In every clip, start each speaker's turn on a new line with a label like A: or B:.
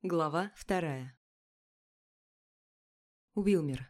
A: Глава 2. Уилмер.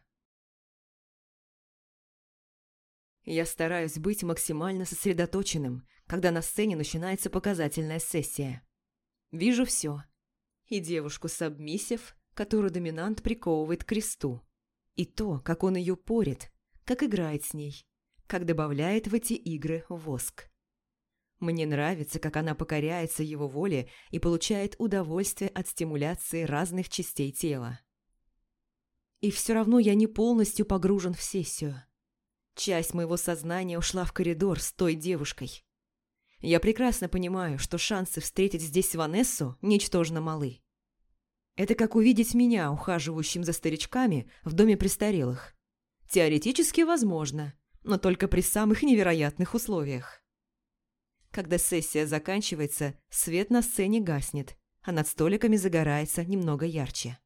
A: Я стараюсь быть максимально сосредоточенным, когда на сцене начинается показательная сессия. Вижу все. И девушку-сабмиссив, которую доминант приковывает к кресту. И то, как он ее порет, как играет с ней, как добавляет в эти игры воск. Мне нравится, как она покоряется его воле и получает удовольствие от стимуляции разных частей тела. И все равно я не полностью погружен в сессию. Часть моего сознания ушла в коридор с той девушкой. Я прекрасно понимаю, что шансы встретить здесь Ванессу ничтожно малы. Это как увидеть меня, ухаживающим за старичками в доме престарелых. Теоретически возможно, но только при самых невероятных условиях. Когда сессия заканчивается, свет на сцене гаснет, а над столиками загорается немного ярче.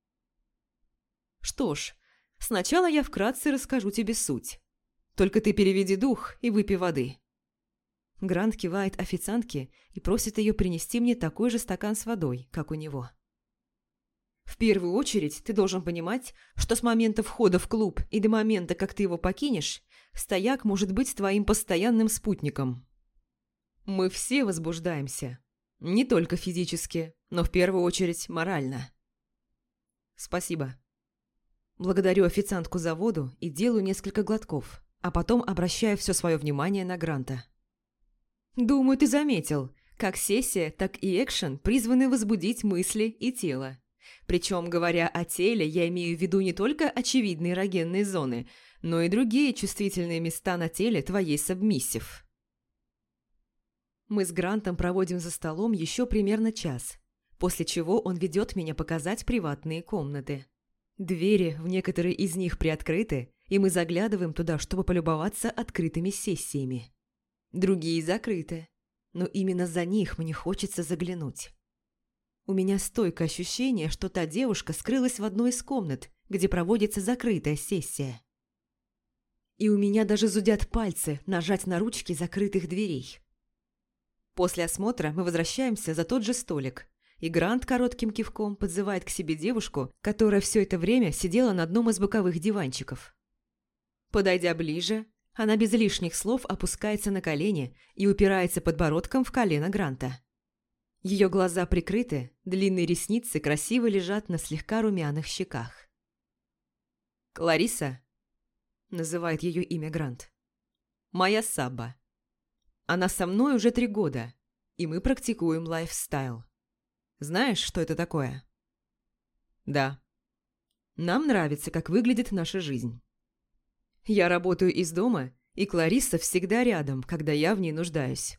A: Что ж, сначала я вкратце расскажу тебе суть. Только ты переведи дух и выпей воды. Грант кивает официантке и просит ее принести мне такой же стакан с водой, как у него. В первую очередь ты должен понимать, что с момента входа в клуб и до момента, как ты его покинешь, стояк может быть твоим постоянным спутником. Мы все возбуждаемся. Не только физически, но в первую очередь морально. Спасибо. Благодарю официантку за воду и делаю несколько глотков, а потом обращаю все свое внимание на Гранта. Думаю, ты заметил, как сессия, так и экшен призваны возбудить мысли и тело. Причем, говоря о теле, я имею в виду не только очевидные эрогенные зоны, но и другие чувствительные места на теле твоей сабмиссив. Мы с Грантом проводим за столом еще примерно час, после чего он ведет меня показать приватные комнаты. Двери в некоторые из них приоткрыты, и мы заглядываем туда, чтобы полюбоваться открытыми сессиями. Другие закрыты, но именно за них мне хочется заглянуть. У меня стойкое ощущение, что та девушка скрылась в одной из комнат, где проводится закрытая сессия. И у меня даже зудят пальцы нажать на ручки закрытых дверей. После осмотра мы возвращаемся за тот же столик, и Грант коротким кивком подзывает к себе девушку, которая все это время сидела на одном из боковых диванчиков. Подойдя ближе, она без лишних слов опускается на колени и упирается подбородком в колено Гранта. Ее глаза прикрыты, длинные ресницы красиво лежат на слегка румяных щеках. «Клариса», — называет ее имя Грант, — «моя сабба. Она со мной уже 3 года, и мы практикуем лайфстайл. Знаешь, что это такое?» «Да. Нам нравится, как выглядит наша жизнь. Я работаю из дома, и Клариса всегда рядом, когда я в ней нуждаюсь.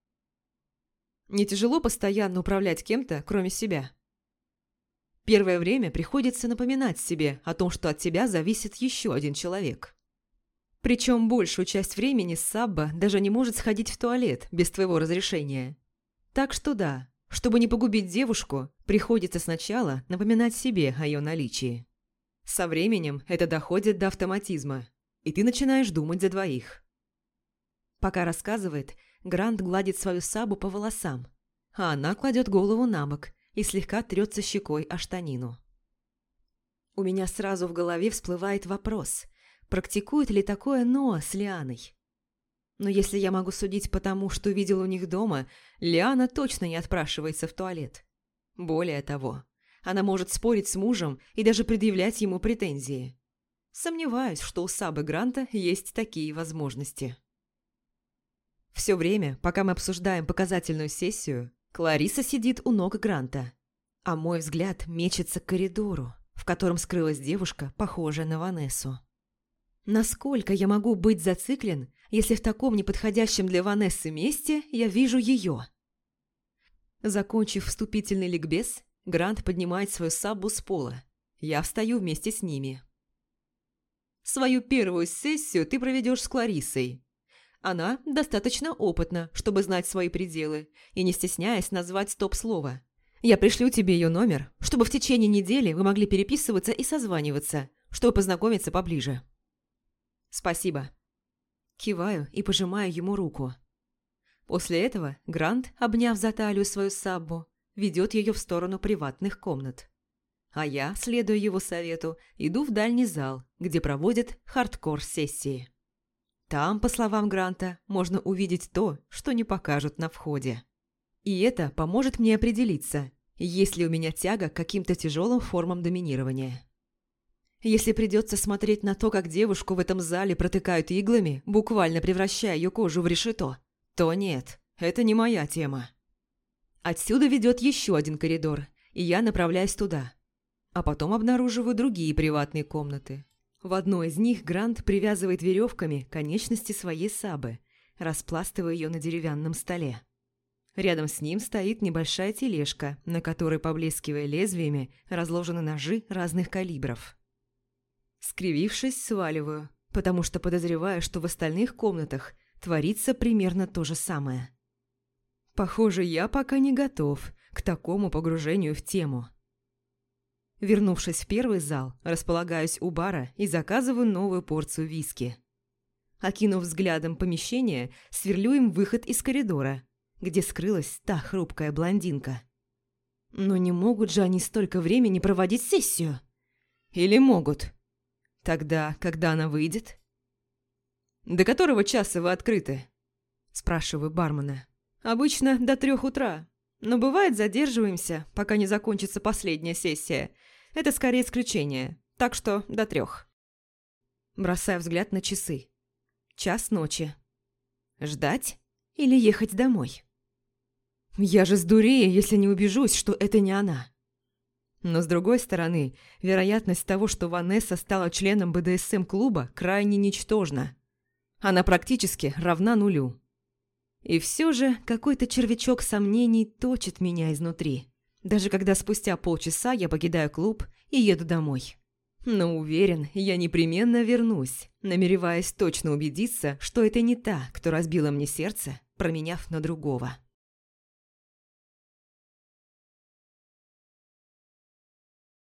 A: Не тяжело постоянно управлять кем-то, кроме себя? Первое время приходится напоминать себе о том, что от тебя зависит еще один человек. Причем большую часть времени сабба даже не может сходить в туалет без твоего разрешения. Так что да, чтобы не погубить девушку, приходится сначала напоминать себе о ее наличии. Со временем это доходит до автоматизма, и ты начинаешь думать за двоих. Пока рассказывает, Грант гладит свою саббу по волосам, а она кладет голову на бок и слегка трется щекой о штанину. У меня сразу в голове всплывает вопрос, практикует ли такое Ноа с Лианой. Но если я могу судить по тому, что видел у них дома, Лиана точно не отпрашивается в туалет. Более того, она может спорить с мужем и даже предъявлять ему претензии. Сомневаюсь, что у саббы Гранта есть такие возможности. Все время, пока мы обсуждаем показательную сессию, Клариса сидит у ног Гранта, а мой взгляд мечется к коридору, в котором скрылась девушка, похожая на Ванессу. Насколько я могу быть зациклен, если в таком неподходящем для Ванессы месте я вижу ее? Закончив вступительный ликбез, Грант поднимает свою саббу с пола. Я встаю вместе с ними. Свою первую сессию ты проведешь с Кларисой. Она достаточно опытна, чтобы знать свои пределы, и не стесняясь назвать стоп-слово. Я пришлю тебе ее номер, чтобы в течение недели вы могли переписываться и созваниваться, чтобы познакомиться поближе. Спасибо. Киваю и пожимаю ему руку. После этого Грант, обняв за талию свою саббу, ведет ее в сторону приватных комнат. А я, следуя его совету, иду в дальний зал, где проводят хардкор-сессии. Там, по словам Гранта, можно увидеть то, что не покажут на входе. И это поможет мне определиться, есть ли у меня тяга к каким-то тяжелым формам доминирования. Если придется смотреть на то, как девушку в этом зале протыкают иглами, буквально превращая ее кожу в решето, то нет, это не моя тема. Отсюда ведет еще один коридор, и я направляюсь туда. А потом обнаруживаю другие приватные комнаты. В одной из них Грант привязывает веревками конечности своей сабы, распластывая ее на деревянном столе. Рядом с ним стоит небольшая тележка, на которой, поблескивая лезвиями, разложены ножи разных калибров. Скривившись, сваливаю, потому что подозреваю, что в остальных комнатах творится примерно то же самое. Похоже, я пока не готов к такому погружению в тему. Вернувшись в первый зал, располагаюсь у бара и заказываю новую порцию виски. Окинув взглядом помещение, сверлю им выход из коридора, где скрылась та хрупкая блондинка. Но не могут же они столько времени проводить сессию? Или могут? Тогда, когда она выйдет? «До которого часа вы открыты?» – спрашиваю бармена. «Обычно до 3 утра, но бывает задерживаемся, пока не закончится последняя сессия. Это скорее исключение, так что до 3. Бросаю взгляд на часы. 1:00 ночи. Ждать или ехать домой? Я же сдурею, если не убежусь, что это не она. Но с другой стороны, вероятность того, что Ванесса стала членом БДСМ-клуба, крайне ничтожна. Она практически равна 0. И все же какой-то червячок сомнений точит меня изнутри. Даже когда спустя полчаса я покидаю клуб и еду домой. Но уверен, я непременно вернусь, намереваясь точно убедиться, что это не та, кто разбила мне сердце, променяв на другого.